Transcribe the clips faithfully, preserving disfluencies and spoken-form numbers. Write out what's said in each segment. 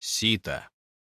Сита.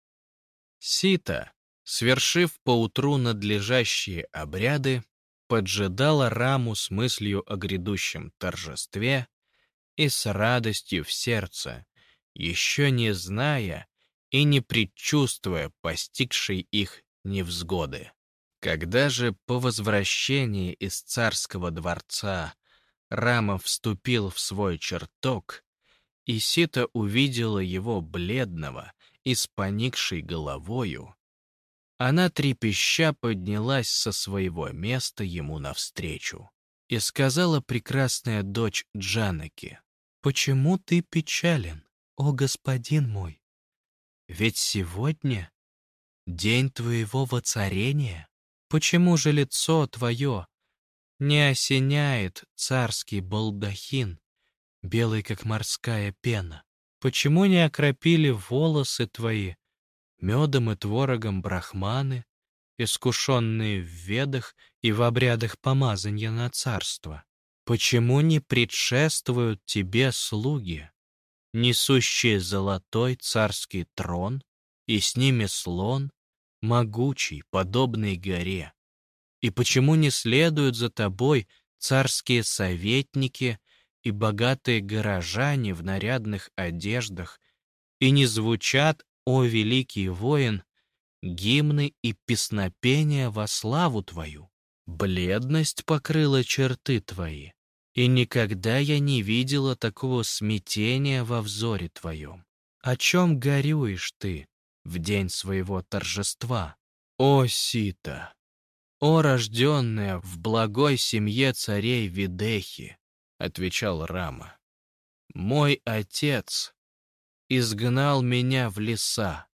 Сита, свершив поутру надлежащие обряды, поджидала Раму с мыслью о грядущем торжестве и с радостью в сердце, еще не зная и не предчувствуя постигшей их невзгоды. Когда же по возвращении из царского дворца Рама вступил в свой чертог, и Сита увидела его бледного и с поникшей головою, она трепеща поднялась со своего места ему навстречу и сказала прекрасная дочь Джанаки: «Почему ты печален, о господин мой? Ведь сегодня день твоего воцарения. Почему же лицо твое не осеняет царский балдахин, белый, как морская пена? Почему не окропили волосы твои медом и творогом брахманы, искушенные в ведах и в обрядах помазания на царство? Почему не предшествуют тебе слуги, несущие золотой царский трон, и с ними слон, могучий, подобный горе? И почему не следуют за тобой царские советники и богатые горожане в нарядных одеждах, и не звучат, о великий воин, гимны и песнопения во славу твою? Бледность покрыла черты твои, и никогда я не видела такого смятения во взоре твоем. О чем горюешь ты в день своего торжества, о Сита? «О, рожденная в благой семье царей Видехи», — отвечал Рама, — «мой отец изгнал меня в леса.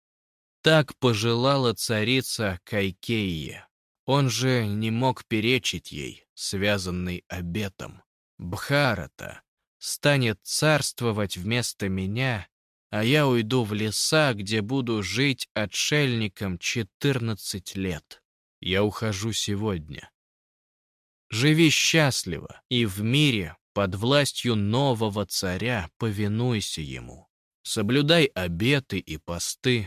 Так пожелала царица Кайкейя. Он же не мог перечить ей, связанный обетом. Бхарата станет царствовать вместо меня, а я уйду в леса, где буду жить отшельником четырнадцать лет. Я ухожу сегодня. Живи счастливо, и в мире под властью нового царя повинуйся ему. Соблюдай обеты и посты.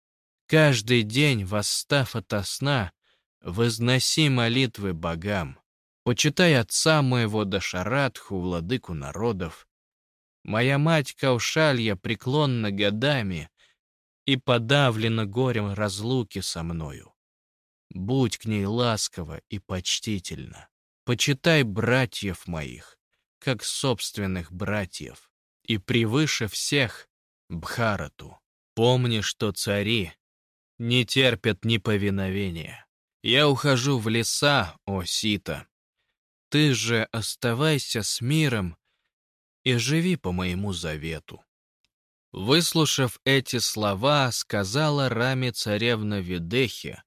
Каждый день, восстав ото сна, возноси молитвы богам. Почитай отца моего Дашаратху, владыку народов. Моя мать Каушалья преклонна годами и подавлена горем разлуки со мною. Будь к ней ласково и почтительно. Почитай братьев моих, как собственных братьев, и превыше всех Бхарату. Помни, что цари не терпят неповиновения. Я ухожу в леса, о Сита. Ты же оставайся с миром и живи по моему завету». Выслушав эти слова, сказала Раме царевна Видехи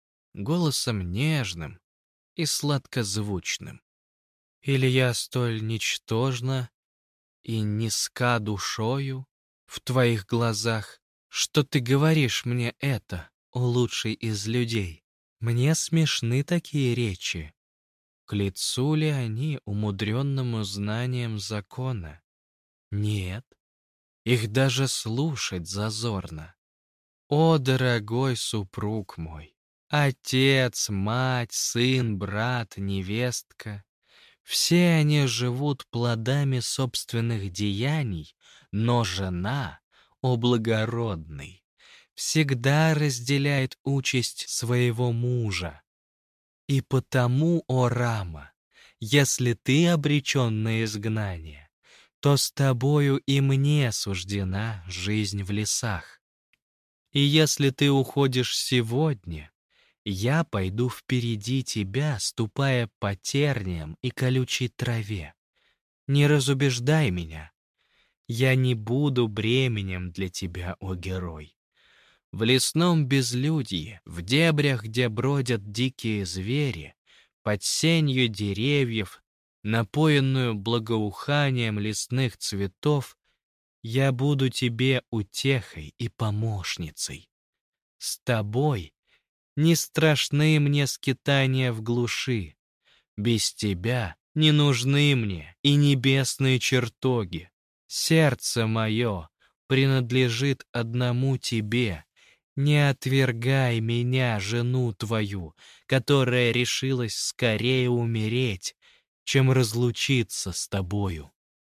голосом нежным и сладкозвучным: «Или я столь ничтожна и низка душою в твоих глазах, что ты говоришь мне это, о лучший из людей? Мне смешны такие речи. К лицу ли они умудренному знанием закона? Нет, их даже слушать зазорно. О, дорогой супруг мой! Отец, мать, сын, брат, невестка — все они живут плодами собственных деяний, но жена, о благородный, всегда разделяет участь своего мужа. И потому, о Рама, если ты обречен на изгнание, то с тобою и мне суждена жизнь в лесах. И если ты уходишь сегодня, я пойду впереди тебя, ступая по терниям и колючей траве. Не разубеждай меня. Я не буду бременем для тебя, о герой. В лесном безлюдье, в дебрях, где бродят дикие звери, под сенью деревьев, напоенную благоуханием лесных цветов, я буду тебе утехой и помощницей. С тобой не страшны мне скитания в глуши. Без тебя не нужны мне и небесные чертоги. Сердце мое принадлежит одному тебе. Не отвергай меня, жену твою, которая решилась скорее умереть, чем разлучиться с тобою».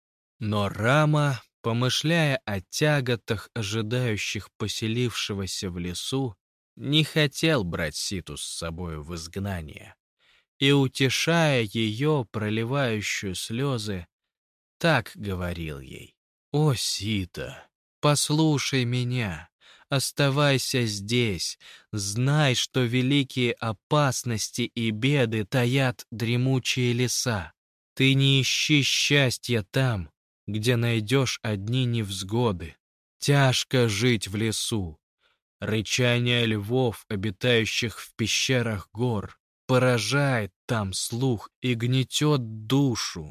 Но Рама, помышляя о тяготах, ожидающих поселившегося в лесу, не хотел брать Ситу с собою в изгнание, и, утешая ее, проливающую слезы, так говорил ей: «О, Сита, послушай меня, оставайся здесь, знай, что великие опасности и беды таят дремучие леса. Ты не ищи счастья там, где найдешь одни невзгоды. Тяжко жить в лесу. Рычание львов, обитающих в пещерах гор, поражает там слух и гнетет душу.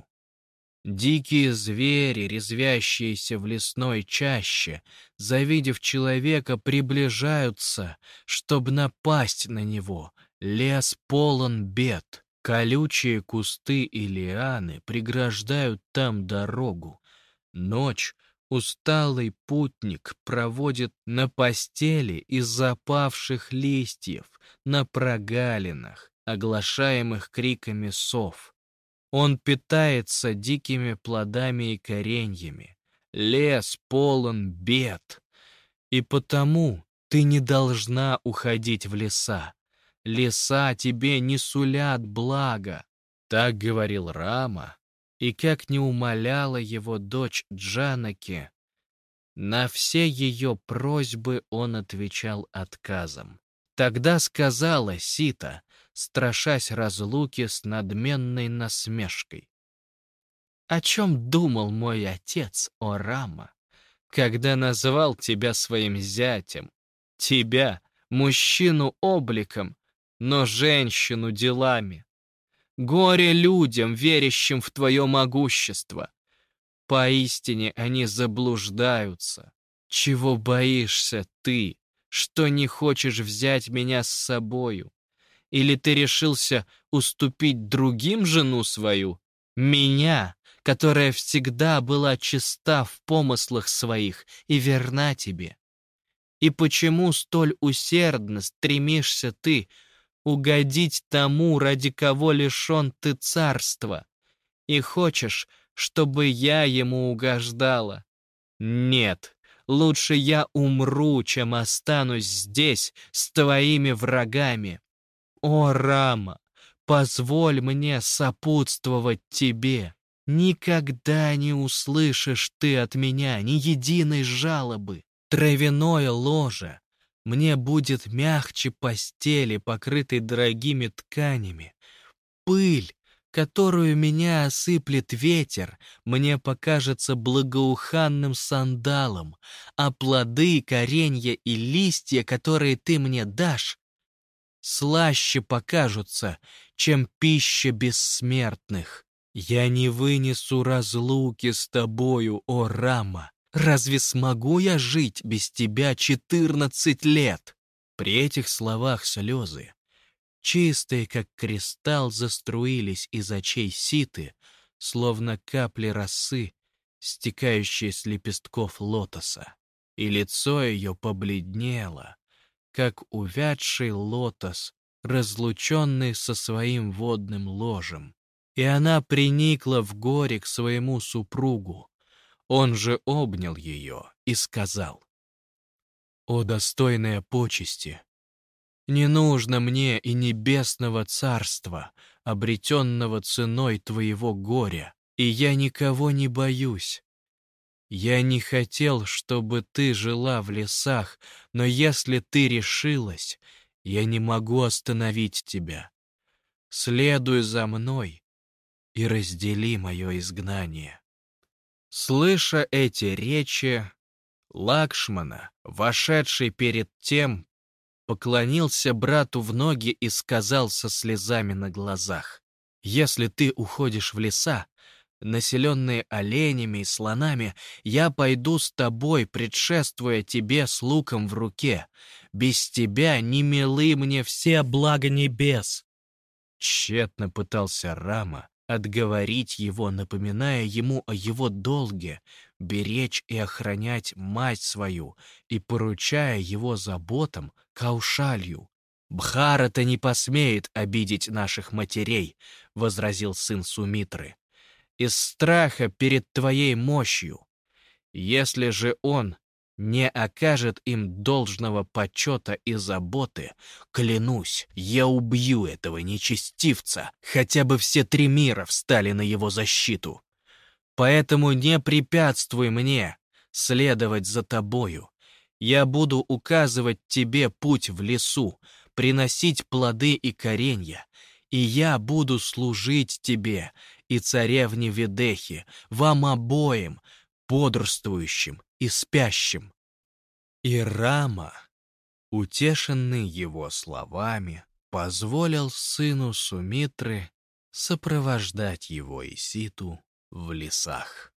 Дикие звери, резвящиеся в лесной чаще, завидев человека, приближаются, чтобы напасть на него. Лес полон бед. Колючие кусты и лианы преграждают там дорогу. Ночь усталый путник проводит на постели из запавших листьев, на прогалинах, оглашаемых криками сов. Он питается дикими плодами и кореньями. Лес полон бед. И потому ты не должна уходить в леса. Леса тебе не сулят блага. Так говорил Рама, и как не умоляла его дочь Джанаки, на все ее просьбы он отвечал отказом. Тогда сказала Сита, страшась разлуки с надменной насмешкой: «О чем думал мой отец, о Рама, когда назвал тебя своим зятем? Тебя, мужчину, обликом, но женщину делами. Горе людям, верящим в твое могущество. Поистине они заблуждаются. Чего боишься ты, что не хочешь взять меня с собою? Или ты решился уступить другим жену свою? Меня, которая всегда была чиста в помыслах своих и верна тебе? И почему столь усердно стремишься ты угодить тому, ради кого лишен ты царства, и хочешь, чтобы я ему угождала? Нет, лучше я умру, чем останусь здесь с твоими врагами. О, Рама, позволь мне сопутствовать тебе. Никогда не услышишь ты от меня ни единой жалобы. Травяное ложе мне будет мягче постели, покрытой дорогими тканями. Пыль, которую меня осыплет ветер, мне покажется благоуханным сандалом, а плоды, коренья и листья, которые ты мне дашь, слаще покажутся, чем пища бессмертных. Я не вынесу разлуки с тобою, о Рама. Разве смогу я жить без тебя четырнадцать лет?» При этих словах слезы, чистые, как кристалл, заструились из очей Ситы, словно капли росы, стекающие с лепестков лотоса. И лицо ее побледнело, как увядший лотос, разлученный со своим водным ложем. И она приникла в горе к своему супругу. Он же обнял ее и сказал: «О, достойная почести! Не нужно мне и небесного царства, обретенного ценой твоего горя, и я никого не боюсь. Я не хотел, чтобы ты жила в лесах, но если ты решилась, я не могу остановить тебя. Следуй за мной и раздели мое изгнание». Слыша эти речи, Лакшмана, вошедший перед тем, поклонился брату в ноги и сказал со слезами на глазах: «Если ты уходишь в леса, населенные оленями и слонами, я пойду с тобой, предшествуя тебе с луком в руке. Без тебя не милы мне все блага небес». Тщетно пытался Рама отговорить его, напоминая ему о его долге, беречь и охранять мать свою и поручая его заботам Каушалью. «Бхарата не посмеет обидеть наших матерей», — возразил сын Сумитры, «из страха перед твоей мощью. Если же он не окажет им должного почета и заботы, клянусь, я убью этого нечестивца, хотя бы все три мира встали на его защиту. Поэтому не препятствуй мне следовать за тобою. Я буду указывать тебе путь в лесу, приносить плоды и коренья, и я буду служить тебе и царевне Ведехи, вам обоим, бодрствующим и спящим». И Рама, утешенный его словами, позволил сыну Сумитры сопровождать его и Ситу в лесах.